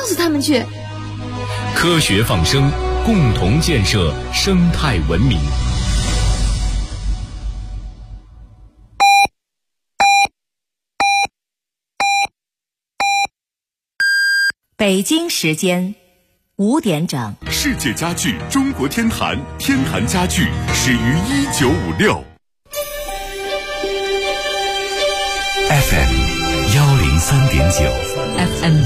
死他们去！ 科学放生，共同建设生态文明。 北京时间5点整。 世界家具中国天坛，天坛家具始于1956。FM 103.9，FM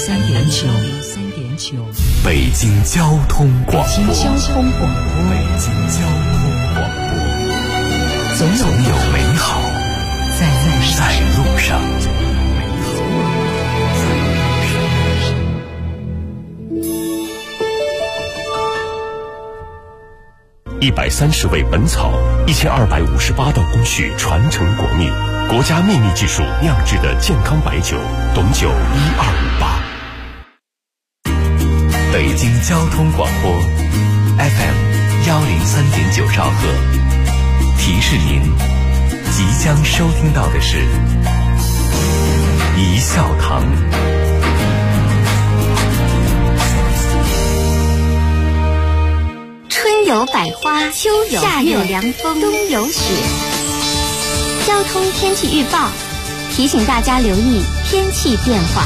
103.9， 北京交通广播， 北京交通广播， 北京交通广播， 总有美好在路上。130味本草，1258道工序传承国秘，国家秘密技术酿制的健康白酒，董酒1258。北京交通广播 FM 103.9兆赫，提示您即将收听到的是一笑堂。 春有百花，秋有夏有凉风，冬有雪。交通天气预报提醒大家留意天气变化。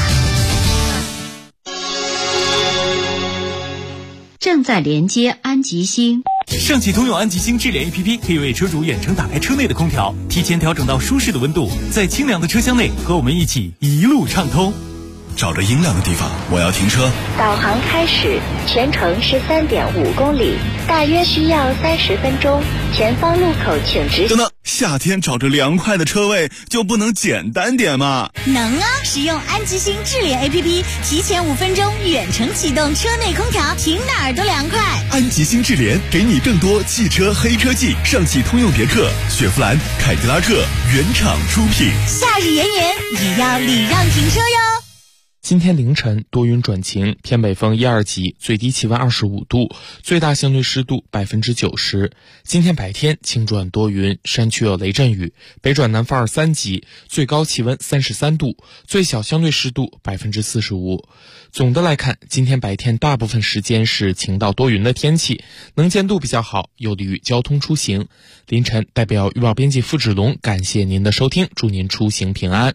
正在连接安吉星。 上汽通用安吉星智联 APP 可以为车主远程打开车内的空调，提前调整到舒适的温度，在清凉的车厢内和我们一起一路畅通。 找着阴凉的地方，我要停车。 导航开始，全程是3.5公里，大约需要30分钟。前方路口请直行。 等等，夏天找着凉快的车位就不能简单点吗？ 能啊！使用安吉星智联 APP， 提前5分钟远程启动车内空调，停哪儿都凉快。 安吉星智联给你更多汽车黑科技，上汽通用别克、雪佛兰、凯迪拉克原厂出品。 夏日炎炎，也要礼让停车哟。 今天凌晨多云转晴，偏北风1、2级，最低气温25度，最大相对湿度90%。今天白天晴转多云，山区有雷阵雨，北转南风2、3级，最高气温33度，最小相对湿度45%。总的来看，今天白天大部分时间是晴到多云的天气，能见度比较好，有利于交通出行。凌晨代表预报编辑付志龙感谢您的收听，祝您出行平安。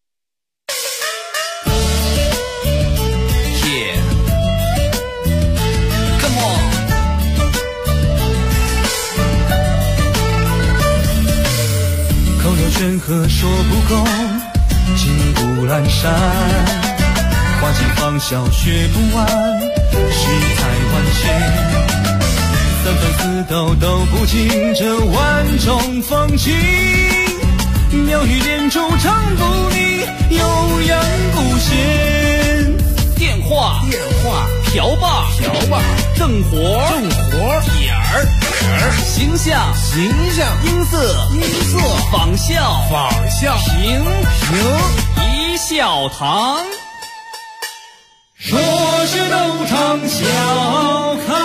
劝和说不够，情不阑珊，花季芳笑学不完，世态万千，三分四斗都不尽这万种风情，妙语连珠唱不腻，悠扬不闲。 电话瓢把正活点儿形象音色仿效平一笑堂， 说是都唱笑开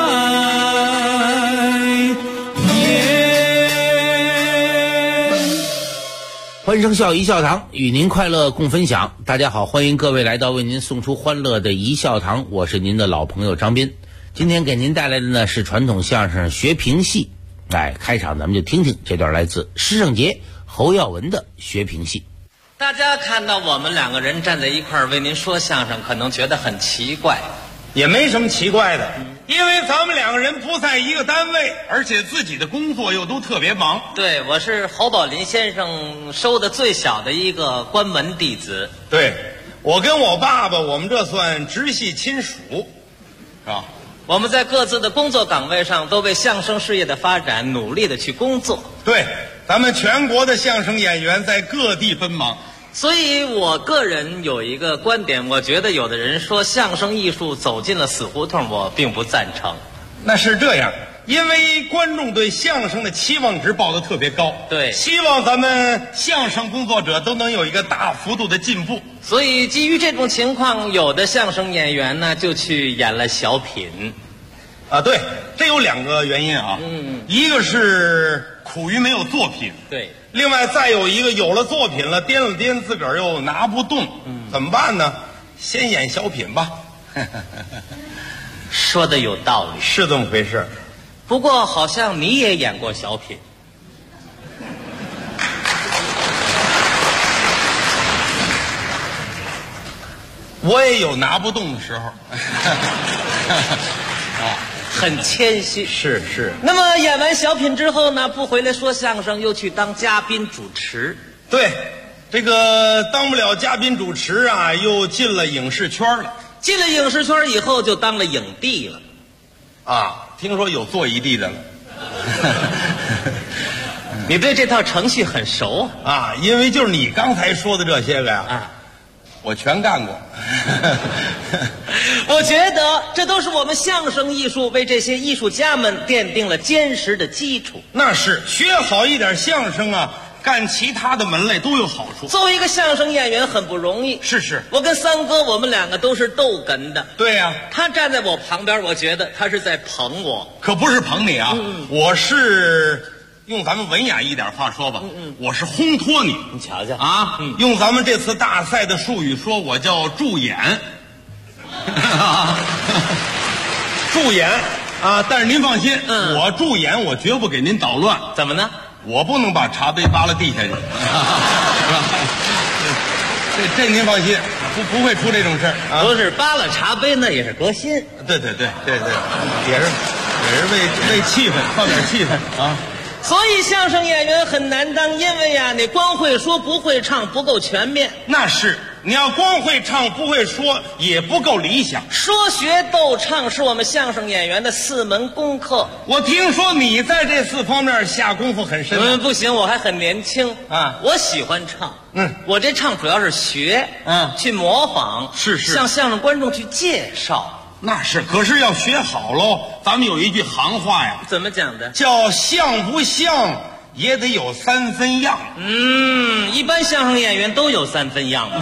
欢声笑一笑堂，与您快乐共分享。大家好，欢迎各位来到为您送出欢乐的一笑堂，我是您的老朋友张斌。今天给您带来的呢是传统相声学评戏。开场咱们就听听这段来自施圣杰、侯耀文的学评戏。 大家看到我们2个人站在一块儿为您说相声，可能觉得很奇怪， 也没什么奇怪的，因为咱们2个人不在一个单位，而且自己的工作又都特别忙。 对，我是侯宝林先生收的最小的一个关门弟子。 对，我跟我爸爸，我们这算直系亲属，是吧？ 我们在各自的工作岗位上都为相声事业的发展努力的去工作。 对，咱们全国的相声演员在各地奔忙。 所以我个人有一个观点，我觉得有的人说相声艺术走进了死胡同，我并不赞成。 那是这样，因为观众对相声的期望值报得特别高， 对， 希望咱们相声工作者都能有一个大幅度的进步。 所以基于这种情况，有的相声演员呢就去演了小品。 对，这有2个原因啊。一个是苦于没有作品， 对， 另外再有一个有了作品了，掂了掂自个儿又拿不动，怎么办呢？ 先演小品吧。 说的有道理， 是这么回事。 不过好像你也演过小品。 我也有拿不动的时候。 很谦虚。 是。 那么演完小品之后呢，不回来说相声，又去当嘉宾主持。 对，这个当不了嘉宾主持啊，又进了影视圈了。 进了影视圈以后，就当了影帝了。 啊，听说有做一帝的了。 你对这套程序很熟啊？因为就是你刚才说的这些个呀，我全干过。 我觉得这都是我们相声艺术为这些艺术家们奠定了坚实的基础。 那是，学好一点相声啊，干其他的门类都有好处。 作为一个相声演员很不容易。 是。 我跟三哥，我们两个都是逗哏的。 对呀。 他站在我旁边，我觉得他是在捧我。 可不是捧你啊，我是用咱们文雅一点话说吧，我是烘托你。 你瞧瞧啊，用咱们这次大赛的术语说，我叫助演。助演啊！但是您放心，我助演我绝不给您捣乱。 怎么呢？ 我不能把茶杯扒拉地下去。这您放心，不会出这种事儿啊。 不是扒拉茶杯，那也是革新。 对，也是为气氛，放点气氛啊。 所以相声演员很难当，因为呀，你光会说不会唱，不够全面。 那是，你要光会唱不会说，也不够理想。 说学逗唱是我们相声演员的4门功课。 我听说你在这4方面下功夫很深。 不行，我还很年轻啊， 我喜欢唱。我这唱主要是学，去模仿， 是向相声观众去介绍。 那是，可是要学好喽。咱们有一句行话呀， 怎么讲的？ 叫像不像也得有3分样。 一般相声演员都有3分样。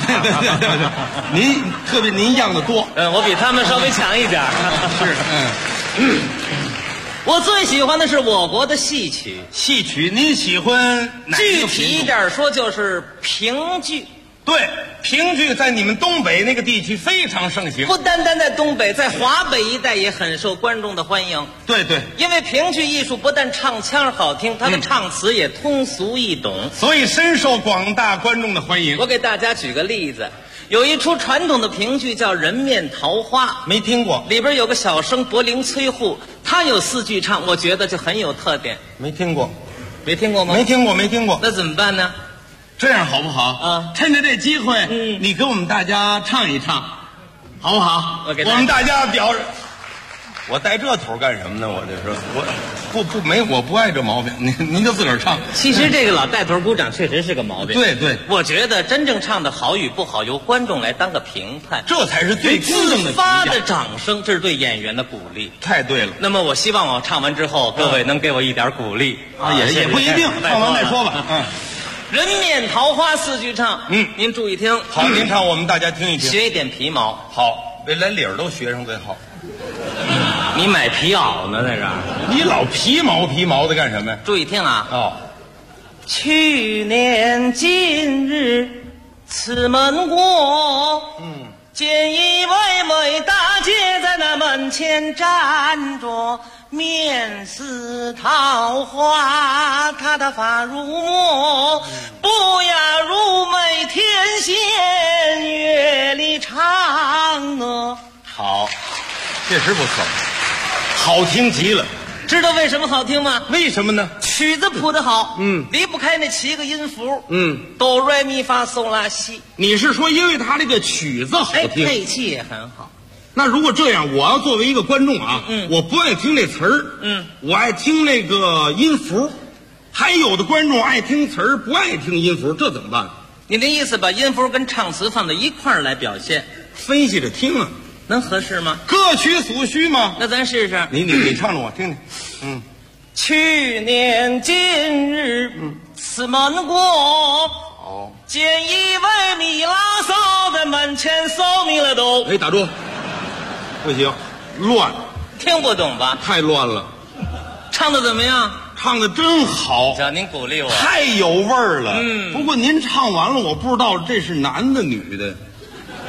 对，您样的多。 我比他们稍微强一点。 是， 我最喜欢的是我国的戏曲。 戏曲，您喜欢哪个品种？ 具体一点说，就是评剧。 对，评剧在你们东北那个地区非常盛行。 不单单在东北，在华北一带也很受观众的欢迎。 对， 因为评剧艺术不但唱腔好听，它的唱词也通俗易懂， 所以深受广大观众的欢迎。 我给大家举个例子，有一出传统的评剧叫《人面桃花》， 没听过。 里边有个小生柏林崔护，他有4句唱，我觉得就很有特点。 没听过。 没听过吗？ 没听过。 那怎么办呢？ 这样好不好啊？趁着这机会，你给我们大家唱一唱，好不好？我们大家表示，我带这头干什么呢？我就说，我不爱这毛病，您就自个儿唱。 其实这个老带头鼓掌确实是个毛病。 对， 我觉得真正唱的好与不好，由观众来当个评判， 这才是最公正的。 自发的掌声，这是对演员的鼓励。 太对了。 那么我希望我唱完之后，各位能给我一点鼓励啊，也不一定，唱完再说吧。 人面桃花4句唱，您注意听。 好，您唱，我们大家听一听， 学一点皮毛。 好，连理儿都学上最好。 你买皮袄呢，在这儿？ 你老皮毛的干什么呀？ 注意听啊！去年今日此门过，见一位美大姐在那门前站着。面似桃花，她的发如墨，不亚如美天仙月里唱啊！ 好，确实不错，好听极了。 知道为什么好听吗？ 为什么呢？ 曲子谱得好，离不开那7个音符，哆来咪发嗦拉西。 你是说因为他这个曲子好听， 配器也很好。 那如果这样，我要作为一个观众啊，我不爱听这词儿，我爱听那个音符，还有的观众爱听词儿，不爱听音符，这怎么办？ 你的意思把音符跟唱词放在一块儿来表现， 分析着听啊， 能合适吗？ 各取所需吗？ 那咱试试。 你唱着我听听。 去年今日，此门过。见一位米拉嫂在门前扫米了都。 打住。不行，乱， 听不懂吧？ 太乱了。 唱的怎么样？ 唱的真好， 叫您鼓励我， 太有味儿了。不过您唱完了，我不知道这是男的女的。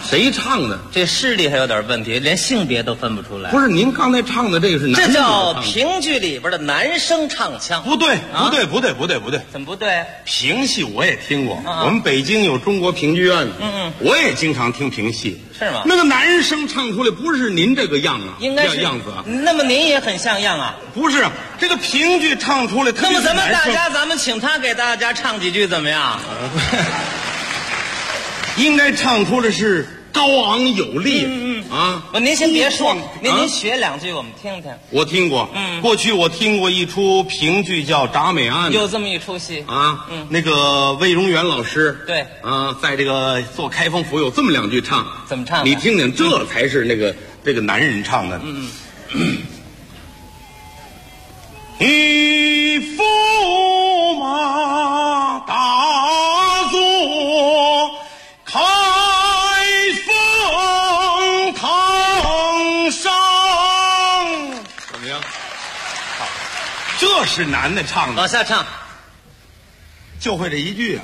谁唱的？ 这视力还有点问题，连性别都分不出来。 不是，您刚才唱的这个是男这的叫评剧里边的男声唱腔。 不对，不对，不对，不对，不对。 怎么不对？ 评戏我也听过，我们北京有中国评剧院，我也经常听评戏。 是吗？ 那个男声唱出来不是您这个样啊， 应该是样子啊。 那么您也很像样啊？ 不是，这个评剧唱出来， 那么咱们请他给大家唱几句怎么样？ 应该唱出来是高昂有力啊！ 您先别说，您学两句我们听听。 我听过，过去我听过一出评剧叫《铡美案》， 有这么一出戏啊。那个魏荣元老师， 对啊，在这个做开封府有这么两句唱， 怎么唱？ 你听听，这才是这个男人唱的。一驸马大坐开封堂上，怎么样？好，这是男的唱的。 往下唱， 就会这一句啊，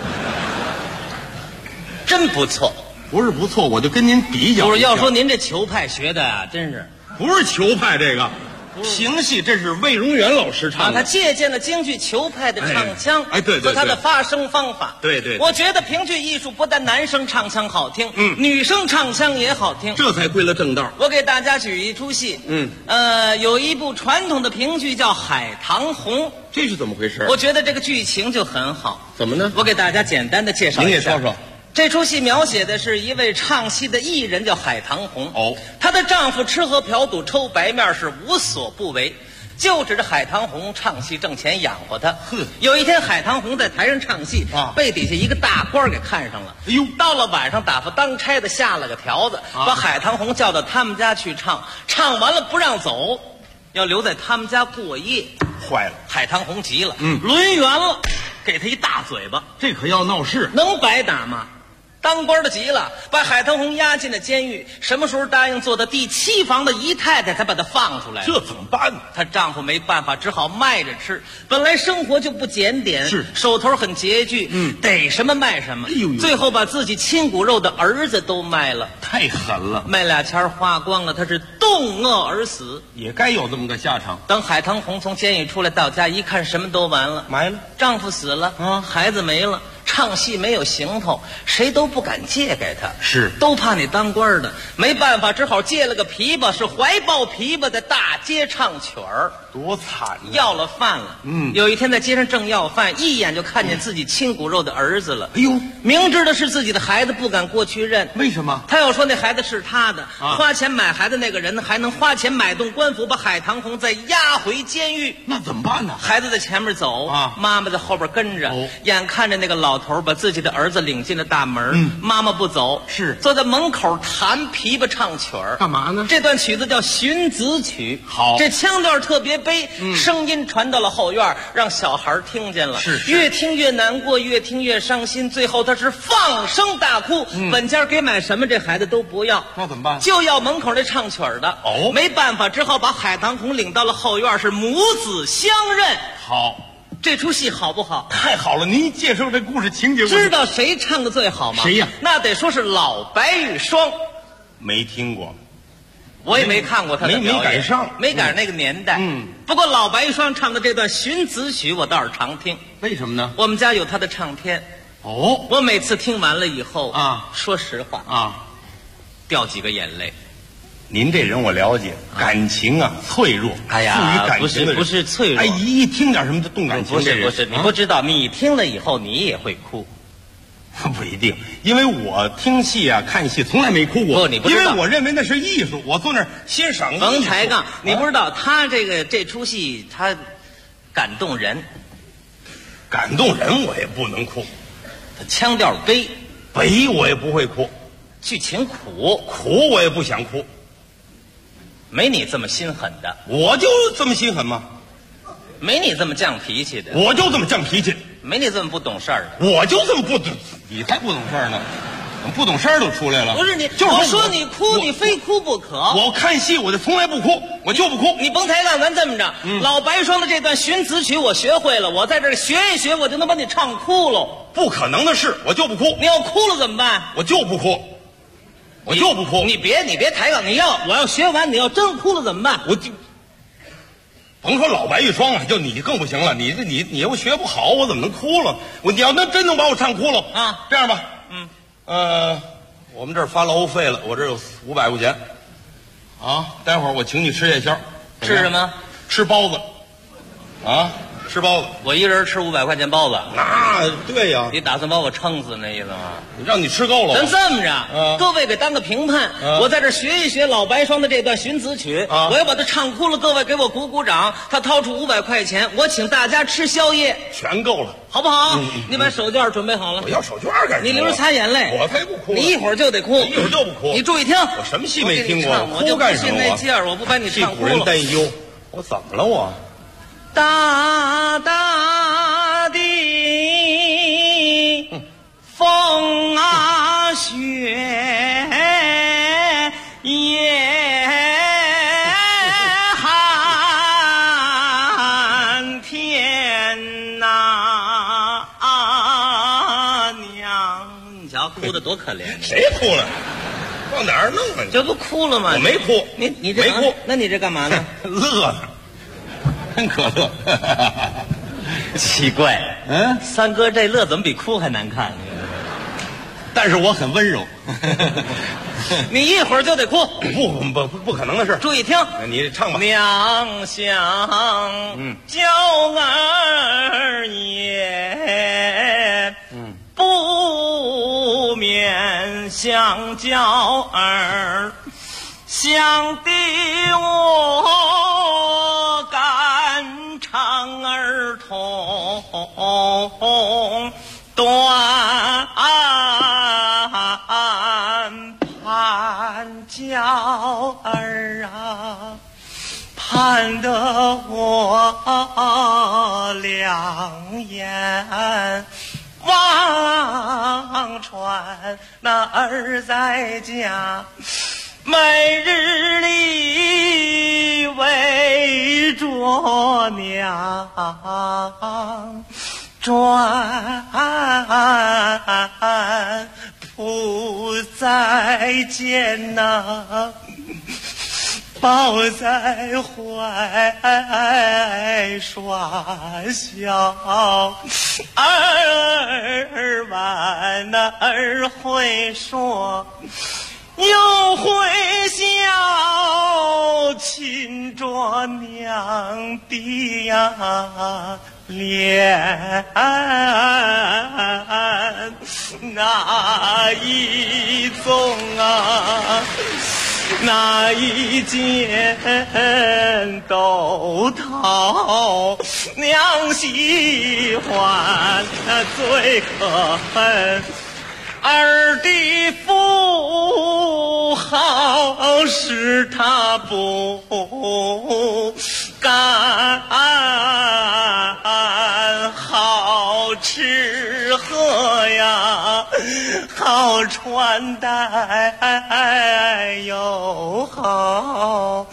真不错。 不是不错，我就跟您比较。 不是，要说您这球派学的啊，真是不是球派这个。评戏这是魏荣元老师唱的， 他借鉴了京剧球派的唱腔， 对， 和他的发声方法， 对。 我觉得评剧艺术不但男生唱腔好听，女生唱腔也好听， 这才归了正道。 我给大家举一出戏，有一部传统的评剧叫《海棠红》， 这是怎么回事？ 我觉得这个剧情就很好。 怎么呢？ 我给大家简单的介绍一下。 您给说说。 这出戏描写的是一位唱戏的艺人，叫海棠红。她的丈夫吃喝嫖赌抽白面是无所不为，就指着海棠红唱戏挣钱养活她。有一天，海棠红在台上唱戏，被底下一个大官给看上了。到了晚上，打发当差的下了个条子，把海棠红叫到他们家去唱，唱完了不让走，要留在他们家过夜。 坏了， 海棠红急了，抡圆了，给他一大嘴巴。 这可要闹事， 能白打吗？当官的急了，把海棠红押进了监狱。什么时候答应做到第7房的姨太太，才把她放出来？ 这怎么办呢？ 她丈夫没办法，只好卖着吃。本来生活就不检点， 是手头很拮据，逮什么卖什么。最后把自己亲骨肉的儿子都卖了， 太狠了。 卖俩钱花光了，她是冻饿而死， 也该有这么个下场。 等海棠红从监狱出来到家一看，什么都完了， 埋了， 丈夫死了，孩子没了。唱戏没有行头，谁都不敢借给他， 是都怕你当官的。没办法，只好借了个琵琶，是怀抱琵琶在大街唱曲儿， 多惨啊！ 要了饭了。有一天在街上正要饭，一眼就看见自己亲骨肉的儿子了。 哎呦， 明知道是自己的孩子，不敢过去认。 为什么？ 他要说那孩子是他的，花钱买孩子那个人还能花钱买动官府，把海棠红再押回监狱。 那怎么办呢？ 孩子在前面走，妈妈在后边跟着，眼看着那个老头把自己的儿子领进了大门，妈妈不走， 是坐在门口弹琵琶唱曲儿。 干嘛呢？ 这段曲子叫《寻子曲》， 好， 这腔调特别悲，声音传到了后院，让小孩听见了， 是越听越难过，越听越伤心，最后他是放声大哭。本家给买什么这孩子都不要， 那怎么办？ 就要门口那唱曲儿的。没办法，只好把海棠红领到了后院，是母子相认。 好。 这出戏好不好？ 太好了！您介绍这故事情节， 知道谁唱的最好吗？ 谁呀？ 那得说是老白玉霜。 没听过， 我也没看过他的表演， 没赶上， 没赶上那个年代。不过老白玉霜唱的这段寻子曲，我倒是常听。 为什么呢？ 我们家有他的唱片。我每次听完了以后说实话掉几个眼泪。 您这人我了解，感情脆弱。 哎呀，不是脆弱， 一听点什么就动感情。 不是，你不知道，你听了以后你也会哭。 不一定，因为我听戏看戏从来没哭过。 你不知道， 因为我认为那是艺术，我坐那儿欣赏。 甭抬杠，你不知道他这出戏他感动人， 感动人我也不能哭。 他腔调悲我也不会哭， 剧情苦我也不想哭。 没你这么心狠的， 我就这么心狠吗？ 没你这么犟脾气的， 我就这么犟脾气。 没你这么不懂事儿的， 我就这么不懂，你才不懂事儿呢，不懂事儿都出来了。 不是你， 就是我说你哭，你非哭不可。 我看戏我就从来不哭，我就不哭。 你甭抬杠，咱这么着，老白霜的这段寻子曲我学会了，我在这儿学一学，我就能把你唱哭喽。 不可能的事，我就不哭。 你要哭了怎么办？ 我就不哭。 我就不哭。 你别抬杠，我要学完，你要真哭了怎么办？ 我就甭说老白玉霜了，就你更不行了。你又学不好，我怎么能哭了？你要真能把我唱哭了啊！这样吧，我们这儿发劳务费了，我这有500块钱，啊，待会儿我请你吃夜宵。 吃什么？ 吃包子，啊，吃包子。 我一人吃500块钱包子， 那对呀。 你打算把我撑死那意思吗？ 让你吃够了。 咱这么着，各位给当个评判，我在这学一学老白霜的这段寻子曲，我要把它唱哭了，各位给我鼓鼓掌。他掏出500块钱，我请大家吃宵夜， 全够了， 好不好？你把手绢准备好了。 我要手绢干什么？ 你流着擦眼泪， 我才不哭。 你一会儿就得哭， 一会儿就不哭。 你注意听， 我什么戏没听过？ 我就不信那劲儿，我不把你唱哭了。 替古人担忧，我怎么了我？ 大大的风啊雪也寒天呐，娘，你瞧哭得多可怜！ 谁哭了？往哪儿弄了？ 这不哭了吗？ 我没哭， 你这没哭， 那你这干嘛呢？ 乐呢。真可乐， 奇怪，三哥这乐怎么比哭还难看？ 但是我很温柔。 你一会儿就得哭， 不可能的事。 注意听， 你唱吧。 娘想娇儿也，不免想娇儿，想的我肝肠儿痛，断盼娇儿啊，盼得我两眼望穿那儿在家，每日里围着娘转，不再见呐，抱在怀耍笑，儿晚那儿会说，又会笑，亲着娘的呀脸，那一宗啊，那一件都讨娘喜欢，最可恨儿的富豪使他不干，好吃喝呀，好穿戴又好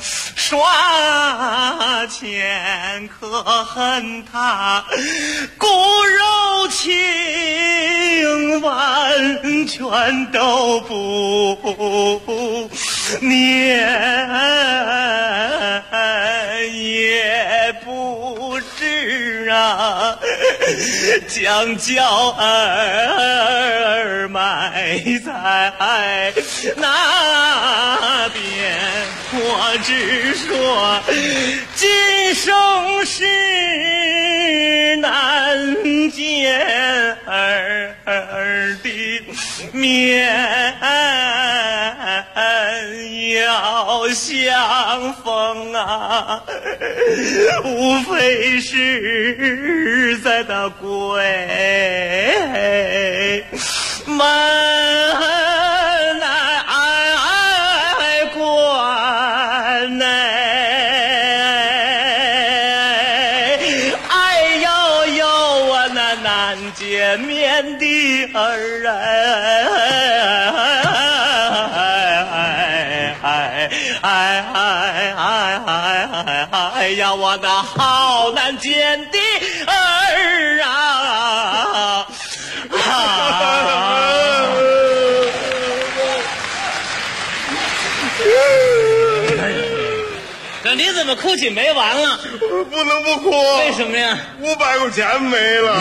耍钱，可恨他骨肉情完全都不念，也不知啊将娇儿埋在哪边，我只说今生是难见儿的面，要相逢啊，无非是在那鬼门关内，哎呦呦啊，那难见面的儿哎呀，我那好难见的儿啊！ 这你怎么哭起没完了？ 不能不哭。 为什么呀 ？500块钱没了。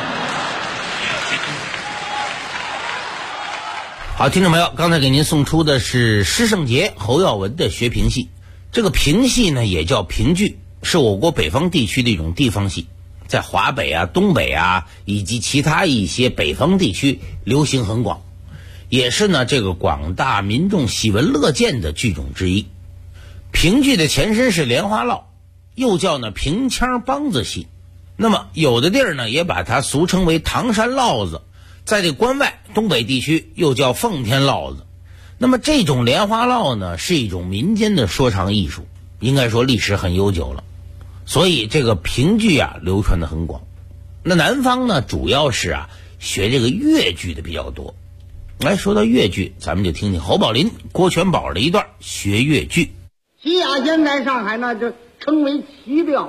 好，听众朋友，刚才给您送出的是施圣杰、侯耀文的学评戏。这个评戏呢，也叫评剧，是我国北方地区的一种地方戏，在华北啊、东北啊以及其他一些北方地区流行很广，也是呢这个广大民众喜闻乐见的剧种之一。评剧的前身是莲花落，又叫呢平腔梆子戏。那么有的地儿呢也把它俗称为唐山烙子，在这关外东北地区又叫奉天烙子。那么这种莲花落呢是一种民间的说唱艺术，应该说历史很悠久了，所以这个评剧啊流传的很广。那南方呢主要是学这个越剧的比较多。来，说到越剧，咱们就听听侯宝林、郭全宝的一段学越剧。 齐雅仙在上海呢就称为齐调。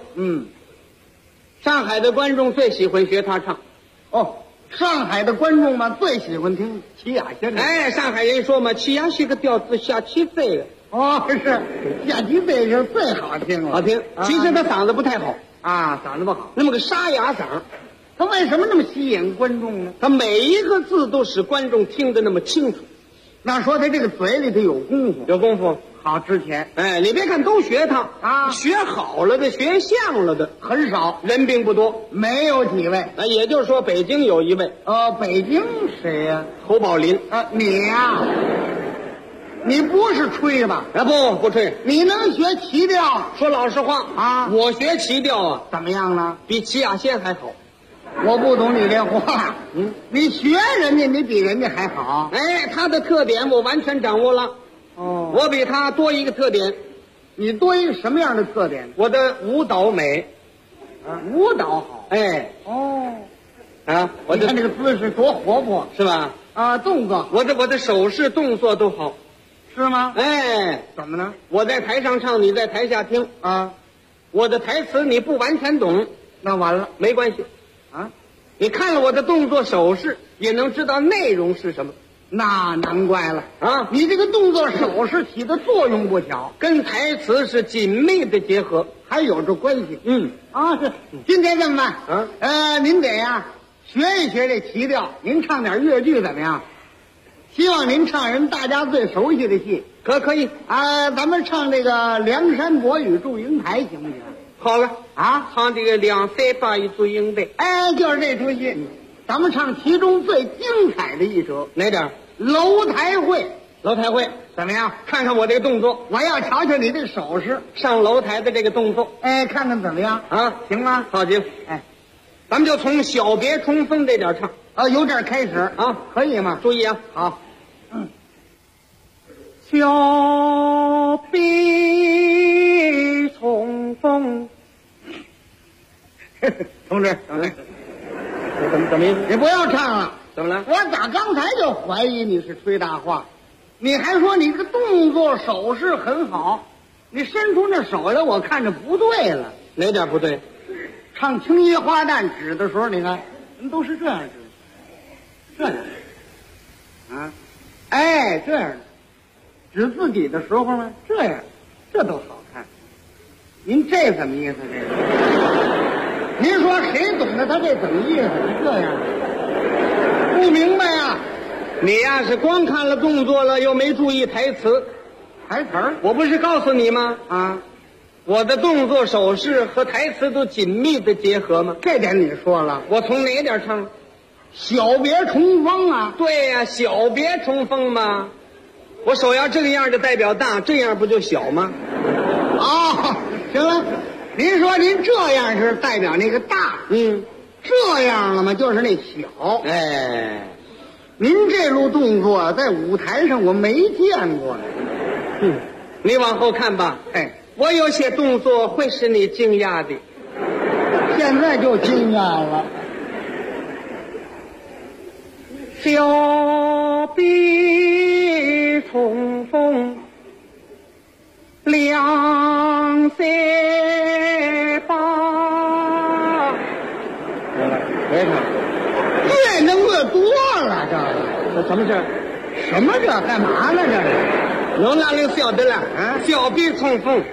上海的观众最喜欢学他唱。 上海的观众嘛最喜欢听齐雅仙。 上海人说嘛，齐雅是个调子下七岁了。 是下七岁是最好听了。 好听。其实他嗓子不太好嗓子不好， 那么个沙哑嗓。 他为什么那么吸引观众呢？ 他每一个字都使观众听得那么清楚。 那说他这个嘴里头有功夫。 有功夫。 好值钱。 你别看都学他学好了的学像了的很少， 人并不多， 没有几位。 也就是说北京有一位。 北京谁呀？ 侯宝林。 你呀？你不是吹吧？ 不吹。 你能学齐调？ 说老实话我学齐调怎么样呢？ 比齐雅仙还好。 我不懂你这话。你学人家，你比人家还好。 他的特点我完全掌握了。我比他多一个特点。 你多一个什么样的特点？ 我的舞蹈美。 舞蹈好。 我看这个姿势多活泼， 是吧？ 动作， 我的手势动作都好。 是吗？ 怎么呢？我在台上唱，你在台下听我的台词你不完全懂， 那完了， 没关系你看了我的动作手势也能知道内容是什么。 那难怪了你这个动作手势起的作用不小， 跟台词是紧密的结合， 还有着关系。是。今天这么办您得学一学这齐调，您唱点越剧怎么样？希望您唱人大家最熟悉的戏。 可以咱们唱这个梁山伯与祝英台行不行？ 好了唱这个梁山伯与祝英台。 就是这出戏咱们唱其中最精彩的一折。 哪点？ 楼台会。 楼台会怎么样？ 看看我这个动作， 我要瞧瞧你这个手势， 上楼台的这个动作。 看看怎么样行吗？ 好极了。咱们就从小别重逢这点唱由这儿开始可以吗？ 注意好。 小别重逢。 同志怎么意思？ 你不要唱了。 怎么了？ 我打刚才就怀疑你是吹大话，你还说你这动作手势很好，你伸出那手来我看着不对了。 哪点不对？ 唱青衣花旦指的时候，你看人都是这样指，这样这样指自己的时候呢，这样，这都好看。您这怎么意思？这个，您说谁懂得他这怎么意思？这样不明白你是光看了动作了，又没注意台词。 台词儿？ 我不是告诉你吗？我的动作手势和台词都紧密的结合吗？ 这点你说了。 我从哪点唱？ 小别重逢对呀，小别重逢嘛。我手要这样就代表大，这样不就小吗？ 行了，您说您这样是代表那个大，这样了吗？就是那小。您这路动作在舞台上我没见过你往后看吧。我有些动作会使你惊讶的。 现在就惊讶了。 小别重逢，梁山伯。 越能越多了，这什么事？ 什么这干嘛呢？这是我哪里晓得了？啊，小臂冲锋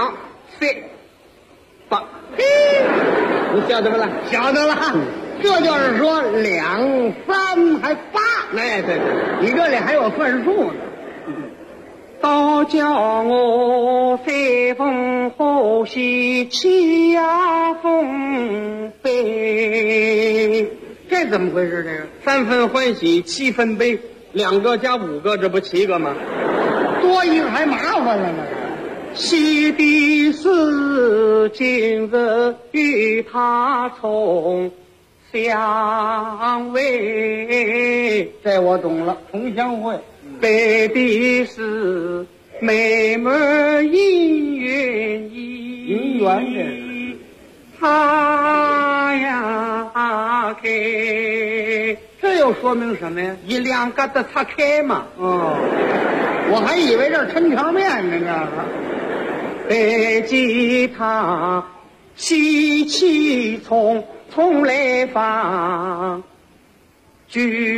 2、4、8，你晓得不啦？晓得了。这就是说2、3还8，哎，对对，你这里还有算数呢。 都叫我三分欢喜七呀分悲， 这怎么回事？这个3分欢喜7分悲，2个加5个，这不7个吗？多一个还麻烦了呢。 喜的是今日与他重相会， 这我懂了，重相会。 悲的是美满姻缘姻缘擦呀开， 这又说明什么呀 ？1、2个的擦开嘛。 哦，我还以为这是抻条面呢，这个。 背吉他，喜气冲来放，九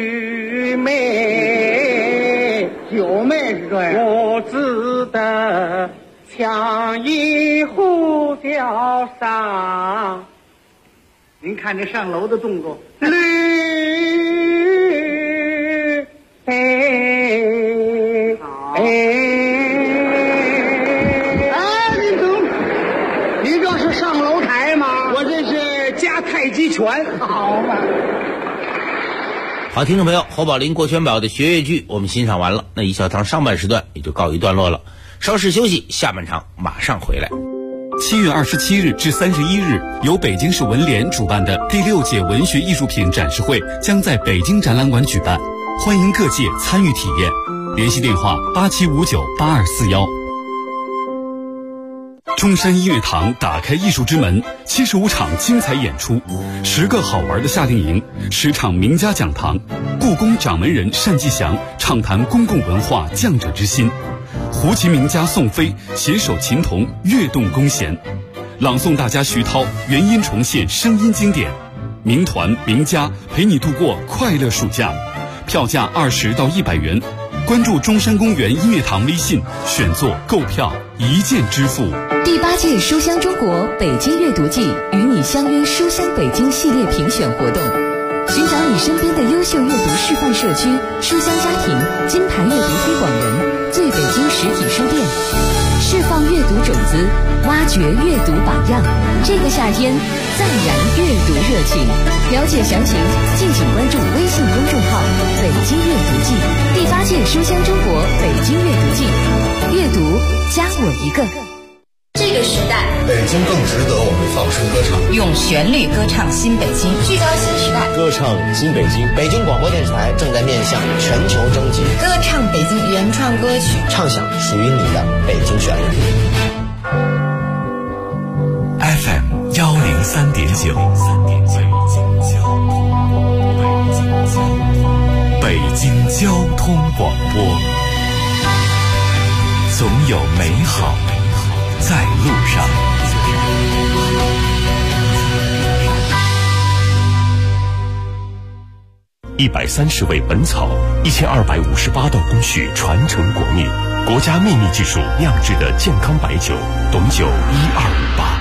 妹是这样。 我只得强一呼叫上。 您看这上楼的动作， 绿好。你这是上楼台吗？ 我这是加太极拳。 好嘛。 好，听众朋友，侯宝林、郭全宝的学粤剧我们欣赏完了，那一小堂上半时段也就告一段落了，稍事休息，下半场马上回来。 7月27日至31日，由北京市文联主办的第6届文学艺术品展示会将在北京展览馆举办，欢迎各界参与体验。联系电话87598241。中山音乐堂打开艺术之门，75场精彩演出，10个好玩的夏令营，10场名家讲堂，故宫掌门人单霁翔畅谈公共文化匠者之心，胡琴名家宋飞携手琴童跃动弓弦，朗诵大家徐涛原音重现声音经典，名团名家陪你度过快乐暑假，票价20到100元。关注中山公园音乐堂微信，选座购票一键支付。 第8届书香中国北京阅读季与你相约书香北京系列评选活动，寻找你身边的优秀阅读示范社区、书香家庭、金牌阅读推广人、最北京实体书店，释放阅读种子，挖掘阅读榜样。这个夏天再燃阅读热情，了解详情敬请关注微信公众号北京阅读季。第8届书香中国北京阅读季，阅读加我一个。 这个时代， 北京更值得我们放声歌唱， 用旋律歌唱新北京，聚焦新时代， 歌唱新北京。北京广播电视台正在面向全球征集， 歌唱北京原创歌曲， 唱响属于你的北京旋律。 FM 103.9，北京交通广播，总有美好在路上。130味本草，1258道工序传承国秘，国家秘密技术酿制的健康白酒，董酒1258。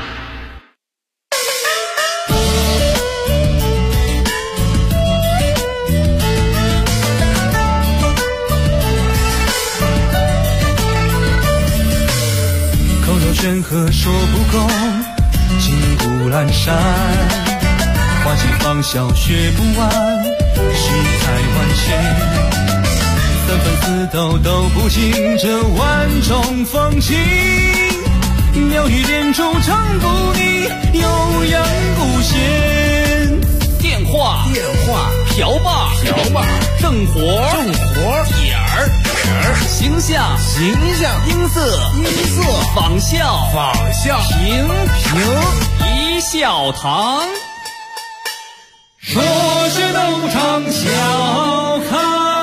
山河说不够，金谷阑珊，花季芳笑学不完，世态万千，三分四斗都不尽这万种风情，鸟语连珠唱不腻，悠扬不闲。 电话瓢把正活点儿形象音色仿效评一笑堂， 说是斗场笑开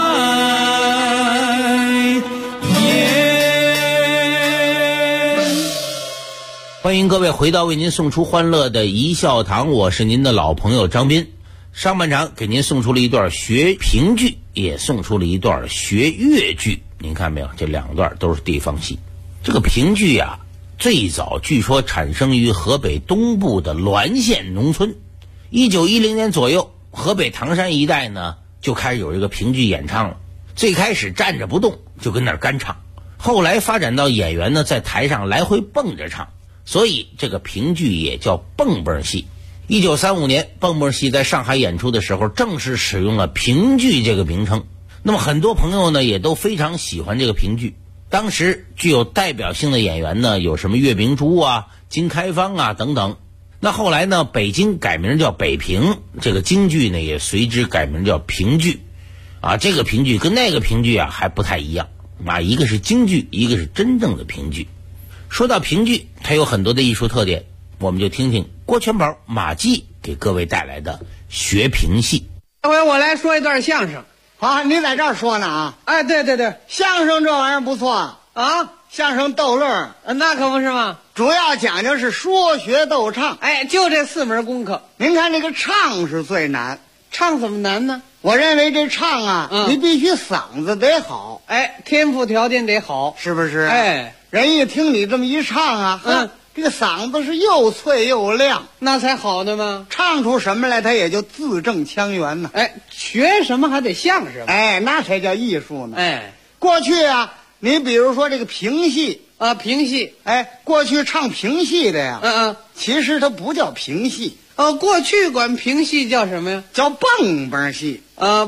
颜。 欢迎各位回到为您送出欢乐的一笑堂，我是您的老朋友张斌。上半场给您送出了一段学评剧，也送出了一段学粤剧。 您看没有，这2段都是地方戏。这个评剧啊，最早据说产生于河北东部的滦县农村。1910年左右，河北唐山一带呢就开始有这个评剧演唱了。最开始站着不动，就跟那儿干唱，后来发展到演员呢在台上来回蹦着唱，所以这个评剧也叫蹦蹦戏。1935年，蹦蹦戏在上海演出的时候，正式使用了评剧这个名称。那么很多朋友呢也都非常喜欢这个评剧。当时具有代表性的演员呢有什么岳明珠啊、金开芳啊等等。那后来呢，北京改名叫北评，这个京剧呢也随之改名叫评剧。这个评剧跟那个评剧还不太一样一个是京剧，一个是真正的评剧。说到评剧，它有很多的艺术特点，我们就听听郭全宝、马季给各位带来的学评戏。 这回我来说一段相声。好，你在这儿说呢啊？哎，对对对，相声这玩意儿不错啊，相声逗乐，那可不是吗？主要讲究是说学逗唱，哎，就这4门功课。您看这个唱是最难，唱怎么难呢？我认为这唱啊，你必须嗓子得好，哎，天赋条件得好，是不是？哎，人一听你这么一唱啊，这个嗓子是又脆又亮，那才好的吗？唱出什么来，他也就字正腔圆呢。哎，学什么还得像什么，哎，那才叫艺术呢。哎，过去啊，你比如说这个评戏啊，评戏，哎，过去唱评戏的呀，其实它不叫评戏。过去管评戏叫什么呀？叫蹦蹦戏。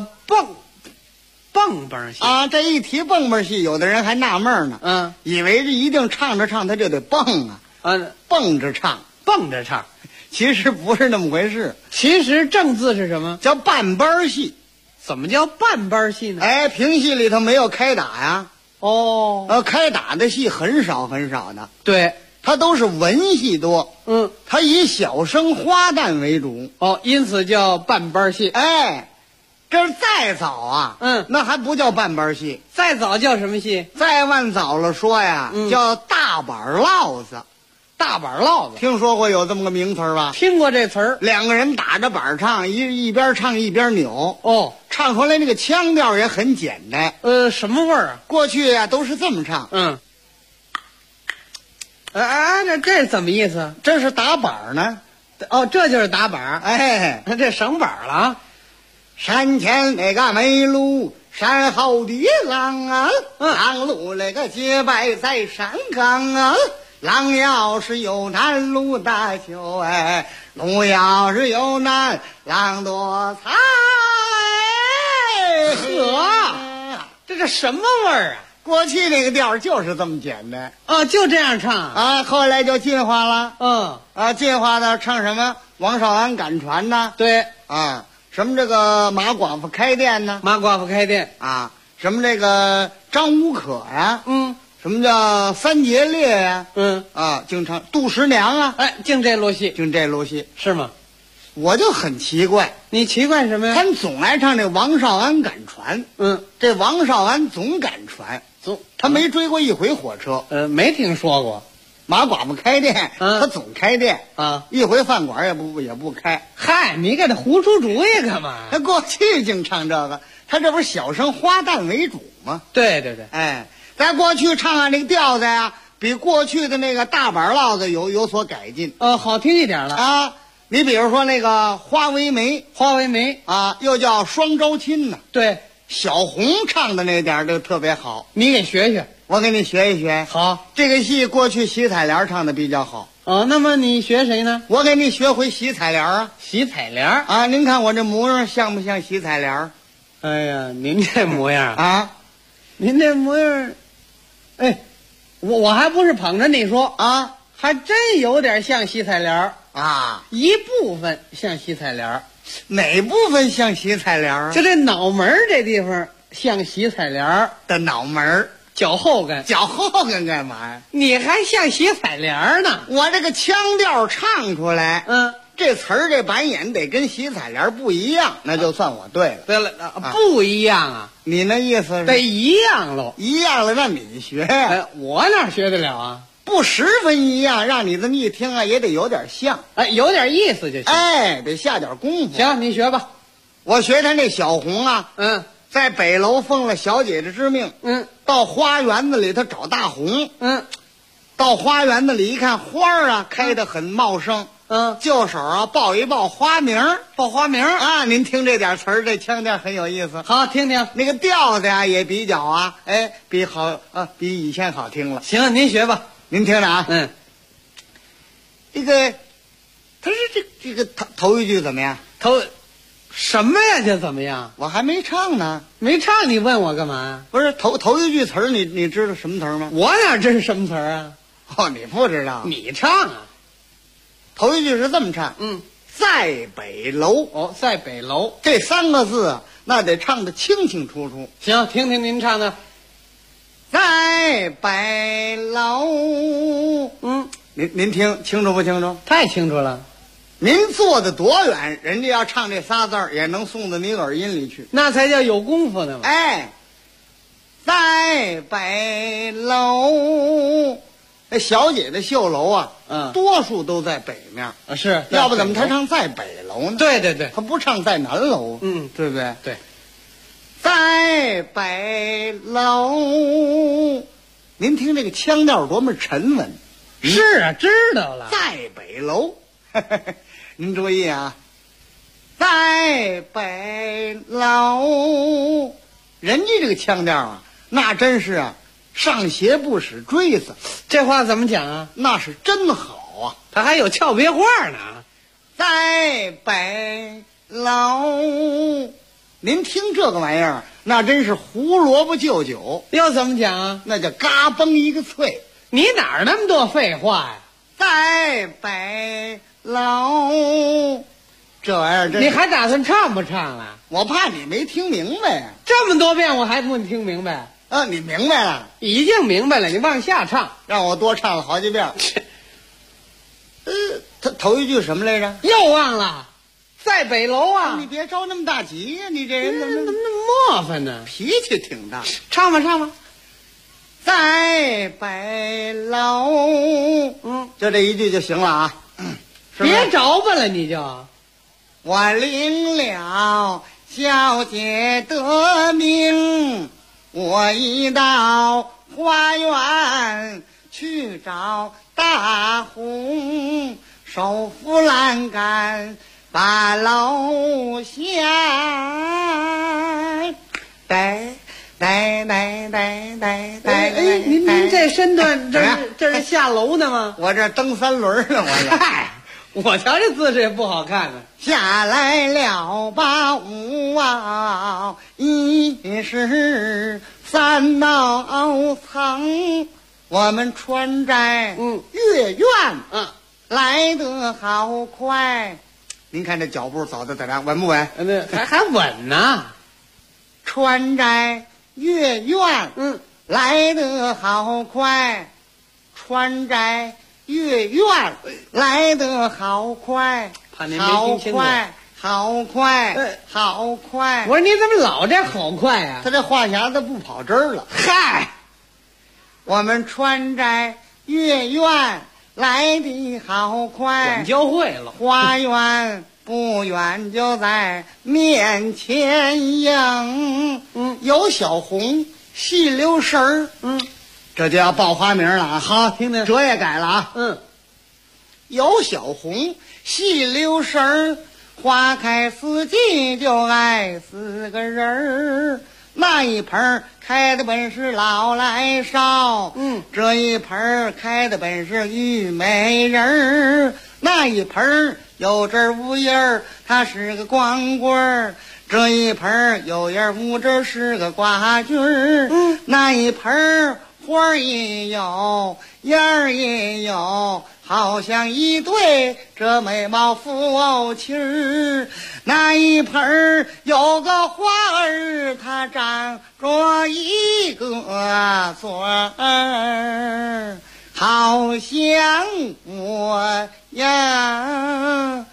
蹦蹦戏啊！这一提蹦蹦戏，有的人还纳闷呢，以为这一定唱着唱他就得蹦蹦着唱，蹦着唱。其实不是那么回事。其实正字是什么？叫半班戏。怎么叫半班戏呢？哎，评戏里头没有开打呀。开打的戏很少很少的。对。它都是文戏多，它以小生花旦为主，因此叫半班戏。哎，这是再早啊，那还不叫半班戏，再早叫什么戏？再往早了说呀，叫大板烙子。大板烙子，听说过有这么个名词吧？听过这词儿。2个人打着板唱，一边唱一边扭，唱出来那个腔调也很简单。什么味儿啊？过去呀都是这么唱，这怎么意思？这是打板呢。这就是打板。哎，这省板了啊。山前那个梅路，山后的狼啊，狼路那个结拜在山岗啊，狼要是有难路大秋，哎，路要是有难狼多财。这是什么味儿啊？过去那个调就是这么简单就这样唱啊，后来就进化了，进化的唱什么王少安赶船呢？对啊，什么这个马寡妇开店呢？马寡妇开店啊，什么这个张无可呀，什么叫三节烈呀？净唱杜十娘啊，哎，净这路戏是吗？我就很奇怪，你奇怪什么呀？他们总爱唱这王少安赶船，这王少安总赶船，他没追过一回火车，没听说过。马寡妇开店，他总开店啊，一回饭馆也不开。嗨，你给他胡出主意干嘛？他过去净唱这个，他这不是小生花旦为主吗？对对对，哎，在过去唱那个调子呀，比过去的那个大板烙子有所改进，好听一点了啊。你比如说那个花为媒啊，又叫双招亲呢。对，小红唱的那点就特别好，你给学学，我给你学一学。好，这个戏过去喜彩莲唱的比较好。那么你学谁呢？我给你学回喜彩莲啊。喜彩莲啊，您看我这模样像不像喜彩莲？哎呀，您这模样啊，您这模样，哎，我还不是捧着你说啊，还真有点像喜彩莲啊，一部分像喜彩莲。哪部分像喜彩莲？就这脑门这地方像喜彩莲的脑门，脚后跟干嘛呀？你还像喜彩莲呢。我这个腔调唱出来，这词儿这板眼得跟喜彩莲不一样，那就算我对了。对了，不一样啊？你那意思是得一样喽？一样了，让你学呀。我哪学得了啊？不十分一样，让你这么一听啊，也得有点像，哎，有点意思就行。哎，得下点功夫。行，你学吧。我学他那小红啊， 在北楼奉了小姐的之命，到花园子里头找大红，到花园子里一看，花啊开得很茂盛，就手啊报一报花名， 报花名啊！您听这点词儿，这腔调很有意思。 好，听听那个调子呀，也比较比以前好听了。 行，您学吧， 您听着啊。这个，他是这个头一句怎么样？ 什么呀？这怎么样？ 我还没唱呢， 没唱，你问我干嘛？ 不是头一句词儿，你知道什么词儿吗？ 我哪知是什么词儿啊？ 哦，你不知道？ 你唱啊！ 头一句是这么唱，在北楼。 哦，在北楼这3个字啊，那得唱得清清楚楚。 行，听听您唱的。 在北楼，您听清楚不清楚？ 太清楚了。 您坐得多远，人家要唱这仨字儿，也能送到你耳音里去， 那才叫有功夫呢嘛。 哎，在北楼，小姐的绣楼啊，多数都在北面啊，是， 要不怎么他唱在北楼呢？ 对对对， 他不唱在南楼，对不对？ 对， 在北楼，您听这个腔调多么沉稳。 是啊，知道了。 在北楼。您注意啊，在北楼，人家这个腔调啊，那真是啊，上鞋不使锥子。 这话怎么讲啊？ 那是真好啊， 他还有俏别话呢。 在北楼，您听这个玩意儿，那真是胡萝卜就酒。 又怎么讲啊？ 那叫嘎嘣一个脆。 你哪儿那么多废话呀？ 在北楼，这玩意儿你还打算唱不唱了？ 我怕你没听明白呀。 这么多遍我还不听明白？ 你明白了？ 已经明白了，你往下唱， 让我多唱了好几遍。他头一句什么来着？ 又忘了。在北楼啊！ 你别着那么大急呀，你这人怎么那么磨烦呢？ 脾气挺大。 唱吧，唱吧。 在北楼，就这一句就行了啊。 别着吧了，你就。 我领了小姐的命，我一到花园去找大红，手扶栏杆把楼下。 您这身段，这是下楼呢吗？ 我这蹬3轮呢， 嗨，我瞧这姿势也不好看呢。 下来了吧舞啊，一时3道层，我们穿在月院，来得好快。您看这脚步走的怎么样？稳不稳？ 还稳呢。 穿在月院，来得好快，穿在月院，来得好快， 怕您没听清楚。 好快，好快！ 我说你怎么老这好快啊？ 他这话匣子不跑针儿了。 嗨， 我们穿在月院，来得好快， 管教会了。 花园不远就在面前迎，有小红细溜神儿，这就要报花名了啊！ 好，听听， 折也改了啊，有小红细溜神儿，花开四季就爱4个人儿，那一盆开的本是老来少，这一盆开的本是玉美人儿，那一盆有针无印儿，它是个光棍儿，这一盆有印无针是个挂军儿，那一盆花也有，印儿也有，好像一对这美貌夫妻儿，那一盆有个花儿，它长着一个嘴儿，好像我呀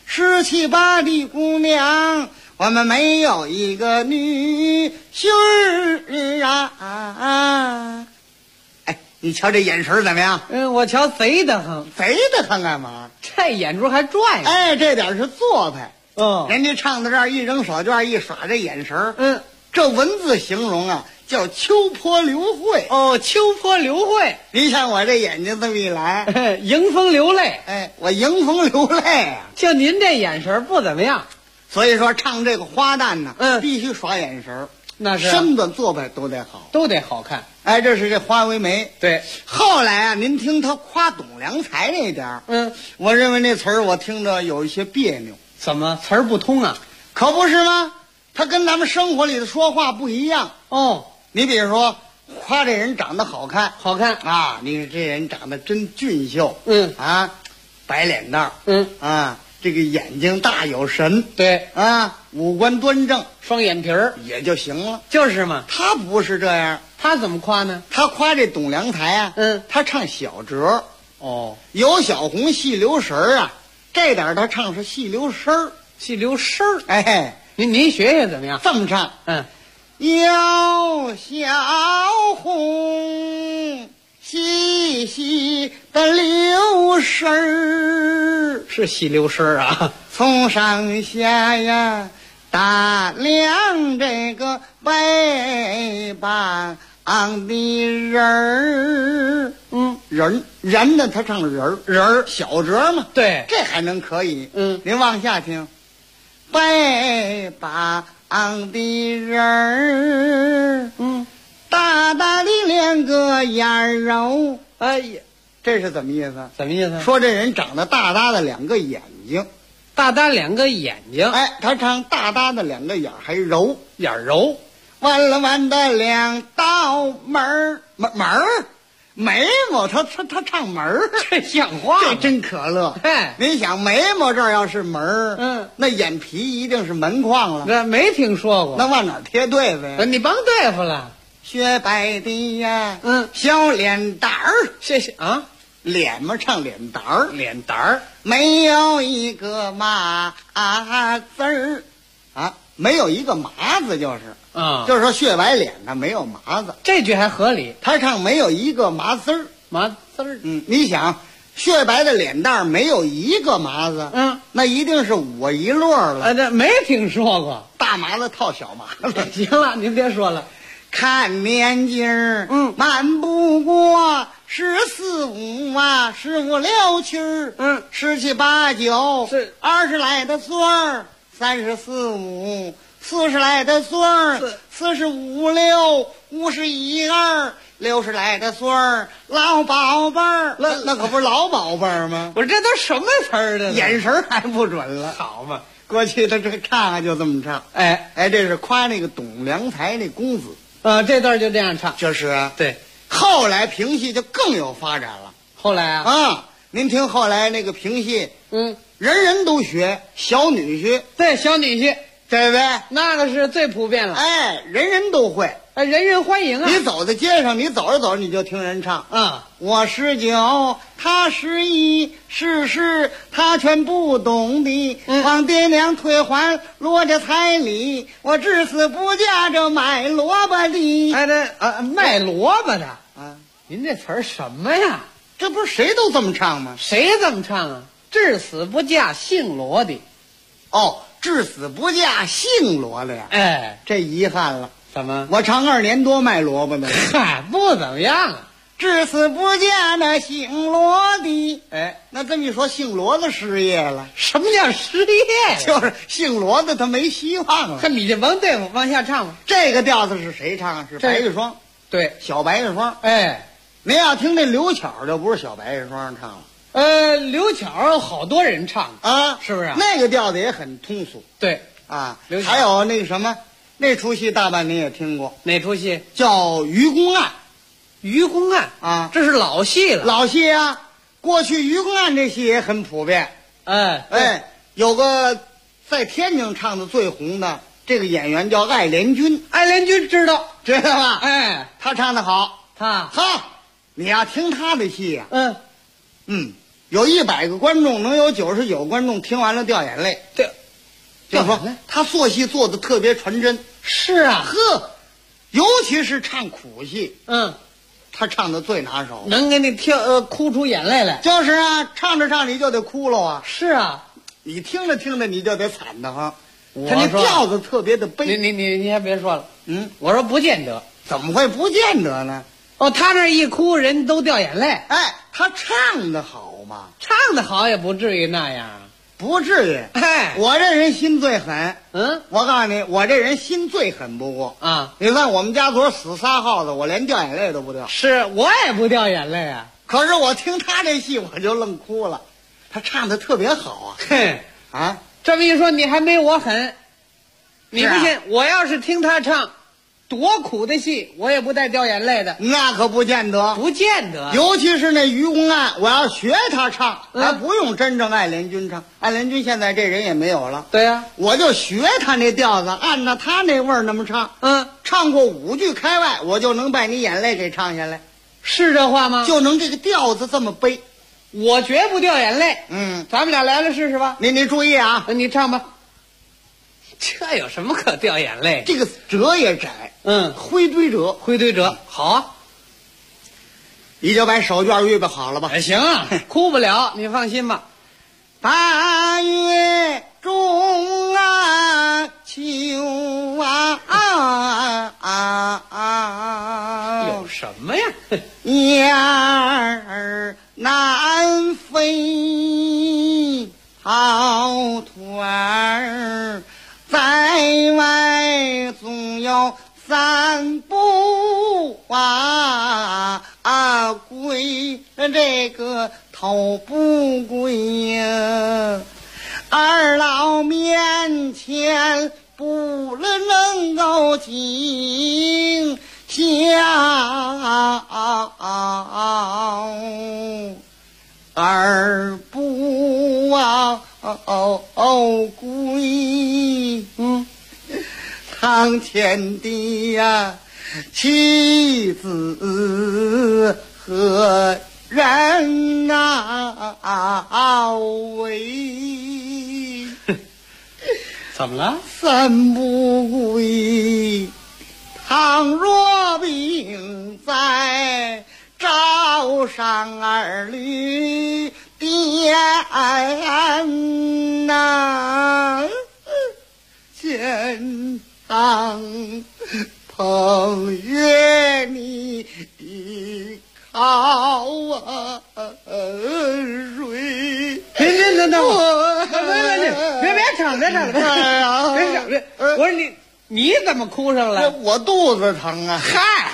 17、18的姑娘，我们没有一个女婿儿啊！哎，你瞧这眼神怎么样？ 我瞧贼得很， 贼得很干嘛？ 这眼珠还转呀！ 哎，这点是做派。人家唱到这儿一扔手绢一耍这眼神， 这文字形容啊，叫秋波流慧。 哦，秋波流慧。 你像我这眼睛这么一来， 迎风流泪。 哎，我迎风流泪啊！ 就您这眼神不怎么样， 所以说唱这个花旦呢，必须耍眼神， 那是身段做派都得好， 都得好看。 哎，这是这花为媒。 对， 后来啊，您听他夸董良才那点儿，我认为那词儿我听着有一些别扭。 怎么词儿不通啊？ 可不是吗？他跟咱们生活里的说话不一样哦。 你比如说，夸这人长得好看， 好看啊！你看这人长得真俊秀，白脸蛋儿，这个眼睛大有神， 对啊，五官端正， 双眼皮儿也就行了。 就是嘛， 他不是这样， 他怎么夸呢？ 他夸这董良才啊，他唱小折， 哦， 有小红细留神啊，这点他唱是细留声儿， 细留声儿。 哎， 您学学怎么样？ 这么唱，有小红细细的留神儿， 是细留神儿啊。 从上下呀打量这个背膀的人儿，人呢，他唱人儿小折嘛， 对， 这还能可以。您往下听，背膀的人儿，大大的两个眼揉， 哎呀， 这是怎么意思？ 怎么意思？ 说这人长得大大的两个眼睛， 大大两个眼睛， 哎，他唱大大的两个眼还揉， 眼揉， 弯了弯的两道门儿，眉毛，他唱门儿， 这像话吗？ 这真可乐。 哎， 您想眉毛这儿要是门儿，那眼皮一定是门框了。 那没听说过， 那往哪儿贴对付呀？ 你帮对付了。 雪白的呀，小脸蛋儿， 谢谢啊。 脸嘛，唱脸蛋儿， 脸蛋儿没有一个麻字儿啊，没有一个麻字就是。就是说雪白脸他没有麻子， 这句还合理。 他唱没有一个麻丝儿， 麻丝儿。 你想，雪白的脸蛋没有一个麻子，那一定是我一摞了。 这没听说过， 大麻子套小麻子。 行了，您别说了。 看年纪儿，慢不过14、15啊，15、16、7，17、18、19， 是 20来的岁儿，34、5。40来的岁儿，45、6、51、2、60来的岁儿，老宝贝儿，那可不是老宝贝儿吗？ 我说这都什么词儿的？ 眼神还不准了。 好嘛， 过去他这个唱啊就这么唱。哎，这是夸那个董良才那公子这段就这样唱。 就是啊， 对。 后来评戏就更有发展了。 后来啊， 您听后来那个评戏，人人都学，小女婿， 对，小女婿。 对不对？ 那个是最普遍了。 哎，人人都会， 人人欢迎啊！ 你走在街上，你走着走着你就听人唱我19，他11，事他全不懂的。王爹娘退还罗家彩礼，我至死不嫁这卖萝卜的。 哎，卖萝卜的您这词儿什么呀？ 这不是谁都这么唱吗？ 谁这么唱啊？至死不嫁姓罗的。 至死不嫁姓罗的呀！ 哎， 这遗憾了。 怎么？ 我唱2年多卖萝卜的， 嗨，不怎么样啊！ 至死不嫁那姓罗的。哎，那这么一说，姓罗的失业了。 什么叫失业？ 就是姓罗的他没希望了。 看你这甭对付，往下唱吧。 这个调子是谁唱？是白玉霜。 对， 小白玉霜。 哎， 您要听那刘巧，就不是小白玉霜唱了。 刘巧好多人唱啊， 是不是？ 那个调子也很通俗。 对啊，还有那个什么，那出戏大半您也听过。 哪出戏？ 叫《愚公案》。 愚公案啊， 这是老戏了。 老戏啊，过去愚公案这戏也很普遍。 哎， 有个在天津唱的最红的这个演员叫艾连军。 艾连军知道吧？ 哎， 他唱的好。 他你要听他的戏呀，有100个观众，能有99观众听完了掉眼泪。 对， 就是说他做戏做的特别传真。 是啊， 尤其是唱苦戏，他唱的最拿手， 能给你哭出眼泪来。 就是啊，唱着唱着你就得哭了啊。 是啊， 你听着听着你就得惨的慌。 他那调子特别的悲。 你先别说了，我说不见得。 怎么会不见得呢？ 哦，他那一哭，人都掉眼泪。 哎，他唱的好嘛， 唱的好也不至于那样， 不至于。 哎， 我这人心最狠。我告诉你，我这人心最狠不过啊！ 你看我们家昨儿死仨耗子，我连掉眼泪都不掉。 是我也不掉眼泪啊， 可是我听他这戏，我就愣哭了。他唱的特别好啊。 嘿啊， 这么一说，你还没我狠。你不信？我要是听他唱。多苦的戏，我也不带掉眼泪的。 那可不见得， 不见得。 尤其是那愚公案，我要学他唱，还不用真正爱莲君唱。爱莲君现在这人也没有了。 对呀， 我就学他那调子，按照他那味儿那么唱。唱过5句开外，我就能把你眼泪给唱下来。 是这话吗？ 就能这个调子这么背， 我绝不掉眼泪。咱们俩来了试试吧。 你注意啊， 你唱吧。这有什么可掉眼泪？ 这个折也窄。灰堆折， 灰堆折，好啊！ 你就把手绢预备好了吧？ 行啊，哭不了，你放心吧。 8月中啊，秋啊， 有什么呀？ 雁儿南飞，跑团儿在外，总有3不归，这个头不归呀。二老面前不能够敬孝，二不归。堂前的呀妻子何人为？ 怎么了 ？3不归，倘若病在朝上儿女殿见堂彭月你的考水。 等我，别唱了，别！我说你怎么哭上了？ 我肚子疼啊！ 嗨，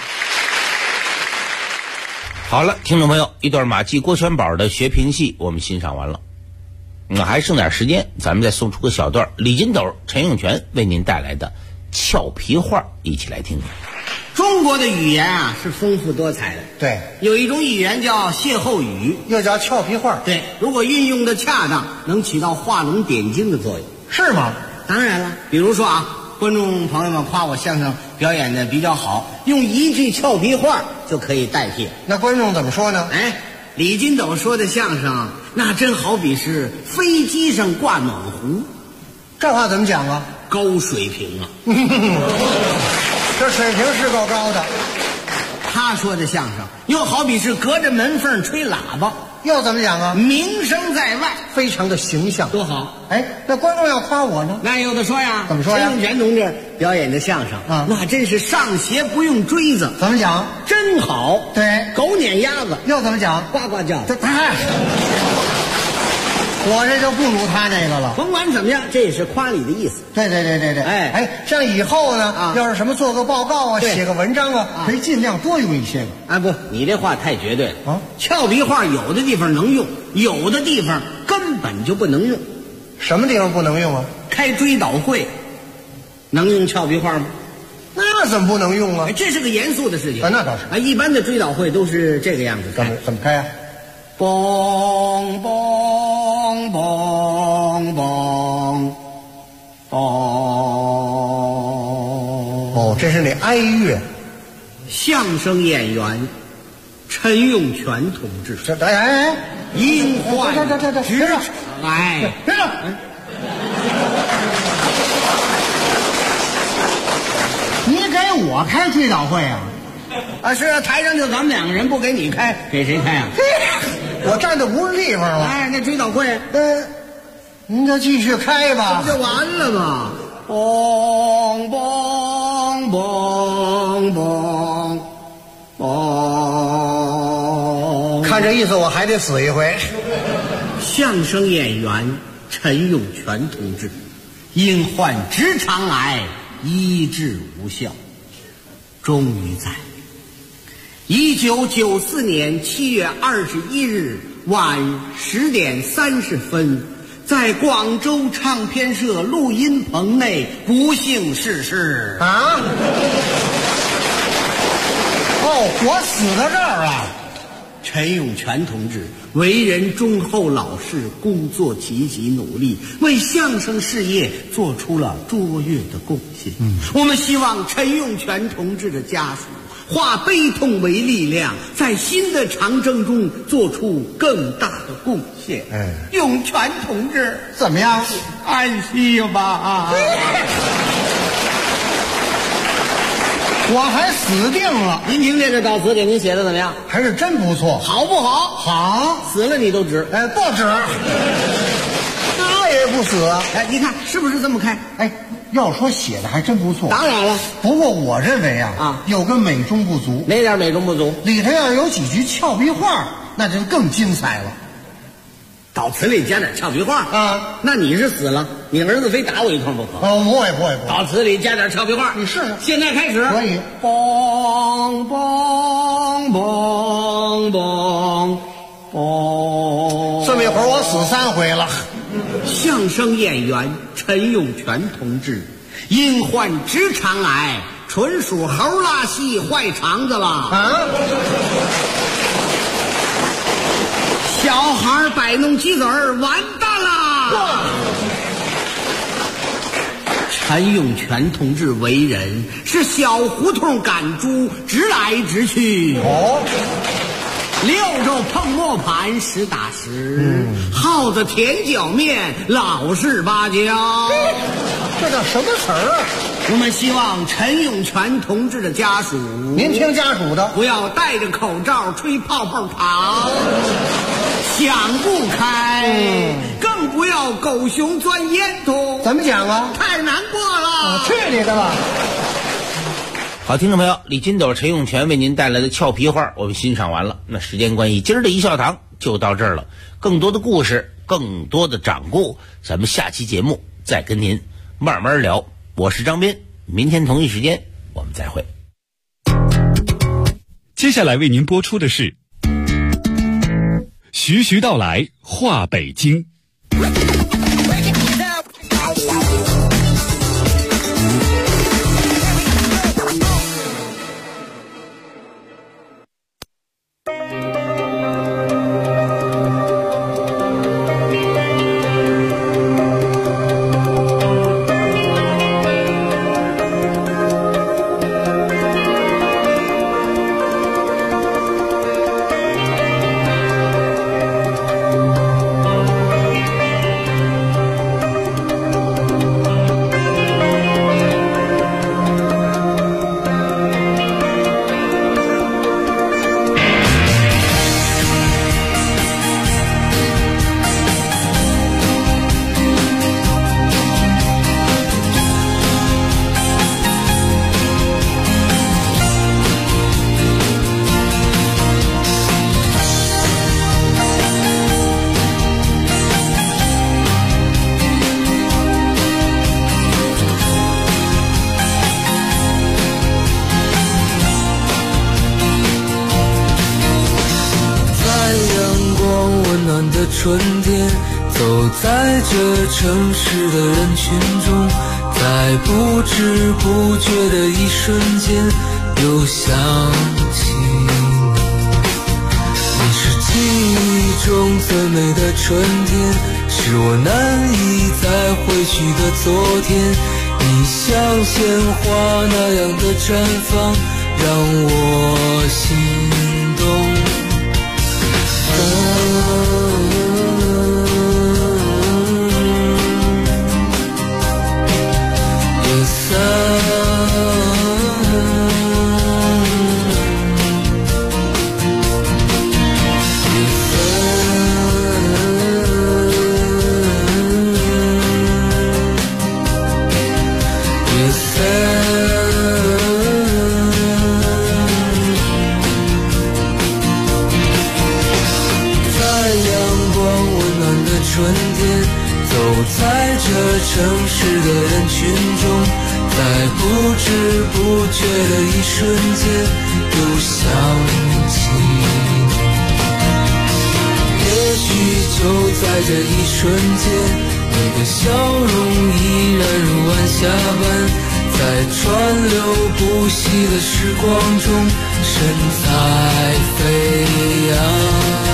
好了，听众朋友，一段马季、郭全宝的学评戏我们欣赏完了。还剩点时间，咱们再送出个小段李金斗、陈永泉为您带来的俏皮话，一起来听听。 中国的语言啊是丰富多彩的， 对， 有一种语言叫歇后语， 又叫俏皮话。 对，如果运用的恰当，能起到画龙点睛的作用。 是吗？ 当然了，比如说啊，观众朋友们夸我相声表演的比较好，用一句俏皮话就可以代替。 那观众怎么说呢？ 李金斗说的相声，那真好比是飞机上挂暖壶。 这话怎么讲啊？ 高水平啊！ 这水平是够高的。 他说的相声又好比是隔着门缝吹喇叭， 又怎么讲啊？ 名声在外， 非常的形象， 多好！ 那观众要夸我呢？ 那有的说呀， 怎么说呀？ 陈永泉同志表演的相声啊，那真是上鞋不用锥子。 怎么讲？ 真好。 对， 狗撵鸭子， 又怎么讲？ 呱呱叫。 我这就不如他那个了。 甭管怎么样，这也是夸你的意思。 对。像以后呢，要是什么做个报告啊，写个文章啊，可以尽量多用一些个。 不，你这话太绝对了啊！俏皮话有的地方能用，有的地方根本就不能用。 什么地方不能用啊？ 开追悼会，能用俏皮话吗？ 那怎么不能用啊？ 这是个严肃的事情。 那倒是。 一般的追悼会都是这个样子。 怎么开啊？ 梆梆梆梆梆。 哦，这是那哀乐。 相声演员陈永泉同志。因患这你给我开追悼会啊？ 是啊，台上就咱们2个人，不给你开，给谁开啊？ 我站的不是地方了。 那追悼会， 您就继续开吧。 这不就完了吗？ 嘣嘣嘣嘣嘣。看这意思，我还得死一回。相声演员陈永泉同志因患直肠癌医治无效，终于在1994年7月21日晚10点30分，在广州唱片社录音棚内不幸逝世。啊？哦，我死在这儿啊！陈永泉同志为人忠厚老实，工作积极努力，为相声事业做出了卓越的贡献。我们希望陈永泉同志的家属化悲痛为力量，在新的长征中做出更大的贡献。永泉同志怎么样？安息吧。我还死定了。您听这个悼词给您写的怎么样？还是真不错。好不好？好。死了你都值。不值。那也不死。你看是不是这么开？要说写的还真不错。当然了。不过我认为有个美中不足。哪点美中不足？里头要有几句俏皮话，那就更精彩了。悼词里加点俏皮话啊？那你是死了，你儿子非打我一通不可。不会。悼词里加点俏皮话，你试试。现在开始。可以。梆梆梆梆梆。这么一会儿我死3回了。相声演员陈永泉同志因患直肠癌，纯属猴拉稀坏肠子了啊！小孩摆弄鸡子儿，完蛋了！陈永泉同志为人是小胡同赶猪，直来直去。溜着碰磨盘实打实，耗子甜脚面老实巴交。这叫什么词儿啊？我们希望陈永泉同志的家属，您听家属的，不要戴着口罩吹泡泡糖，想不开，更不要狗熊钻烟囱。怎么讲啊？太难过了。去你的吧！ 好，听众朋友，李金斗、陈永泉为您带来的俏皮话我们欣赏完了。那时间关系，今儿的一笑堂就到这儿了。更多的故事，更多的掌故，咱们下期节目再跟您慢慢聊。我是张斌，明天同一时间我们再会。 接下来为您播出的是徐徐道来话北京。 春天，走在这城市的人群中，在不知不觉的一瞬间，又想起你是记忆中最美的春天，是我难以再回去的昨天。你像鲜花那样的绽放，让我心动。 春天，走在这城市的人群中，在不知不觉的一瞬间又想起你。也许就在这一瞬间，你的笑容依然如晚霞般，在川流不息的时光中神采飞扬。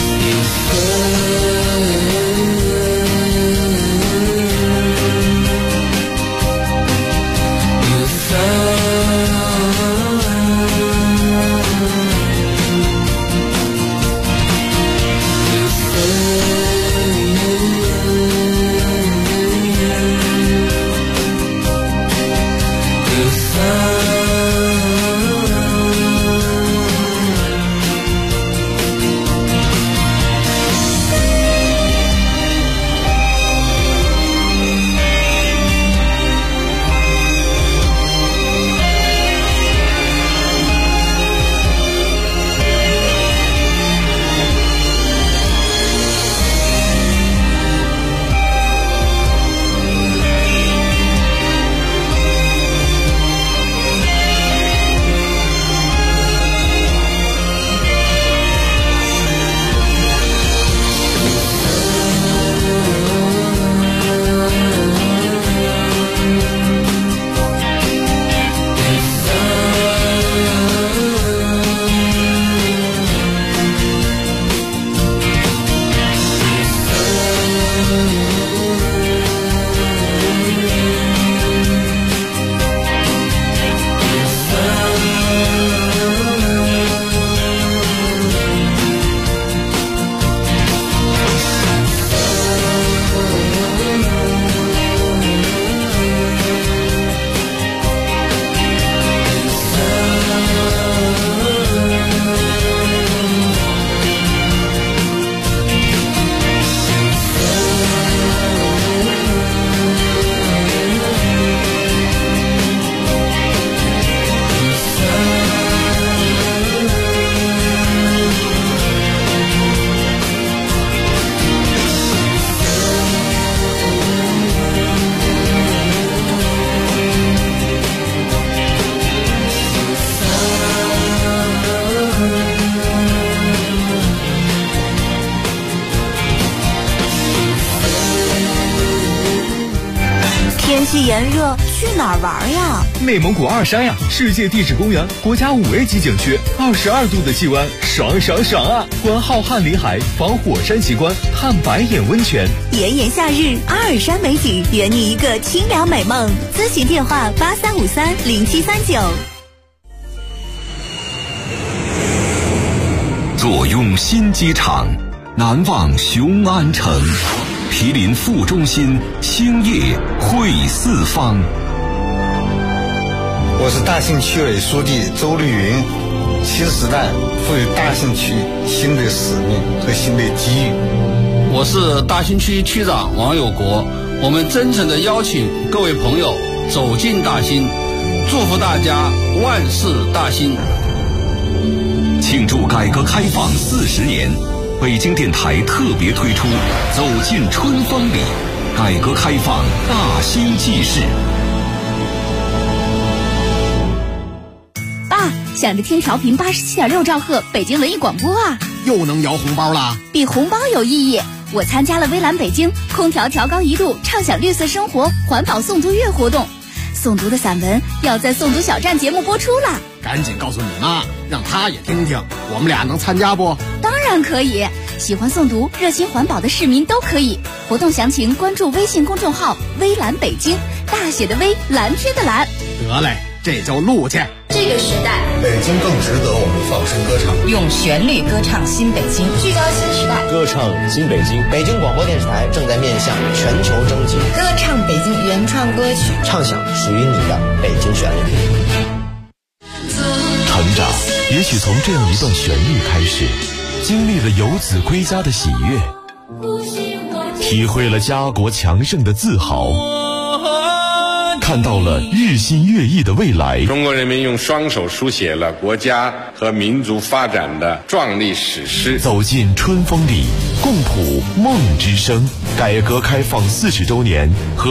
天气炎热，去哪儿玩呀？ 内蒙古二山呀，世界地质公园，国家5A级景区，22度的气温，爽爽爽啊！观浩瀚林海，访火山奇观，探白眼温泉。 炎炎夏日，阿尔山美景，圆你一个清凉美梦。咨询电话83530739。 坐拥新机场，难忘雄安城。毗邻副中心，兴业汇四方。 我是大兴区委书记周绿云。新时代赋予大兴区新的使命和新的机遇。 我是大兴区区长王有国。我们真诚地邀请各位朋友走进大兴，祝福大家万事大兴。 庆祝改革开放40年。北京电台特别推出《走进春风里》，改革开放大兴纪事。 爸，想着听调频87.6兆赫北京文艺广播啊！ 又能摇红包了？ 比红包有意义。我参加了微蓝北京空调调高1度，畅享绿色生活环保诵读月活动。诵读的散文要在诵读小站节目播出了， 赶紧告诉你妈，让她也听听。我们俩能参加不？ 当然可以，喜欢诵读、热心环保的市民都可以。活动详情关注微信公众号“微蓝北京”，大写的微，蓝天的蓝。 得嘞，这就录去。 这个时代， 北京更值得我们放声歌唱， 用旋律歌唱新北京，聚焦新时代， 歌唱新北京。北京广播电视台正在面向全球征集， 歌唱北京原创歌曲， 畅想属于你的北京旋律。 成长也许从这样一段旋律开始，经历了游子归家的喜悦，体会了家国强盛的自豪， 看到了日新月异的未来。 中国人民用双手书写了国家和民族发展的壮丽史诗。 走进春风里，共谱梦之声。改革开放40周年和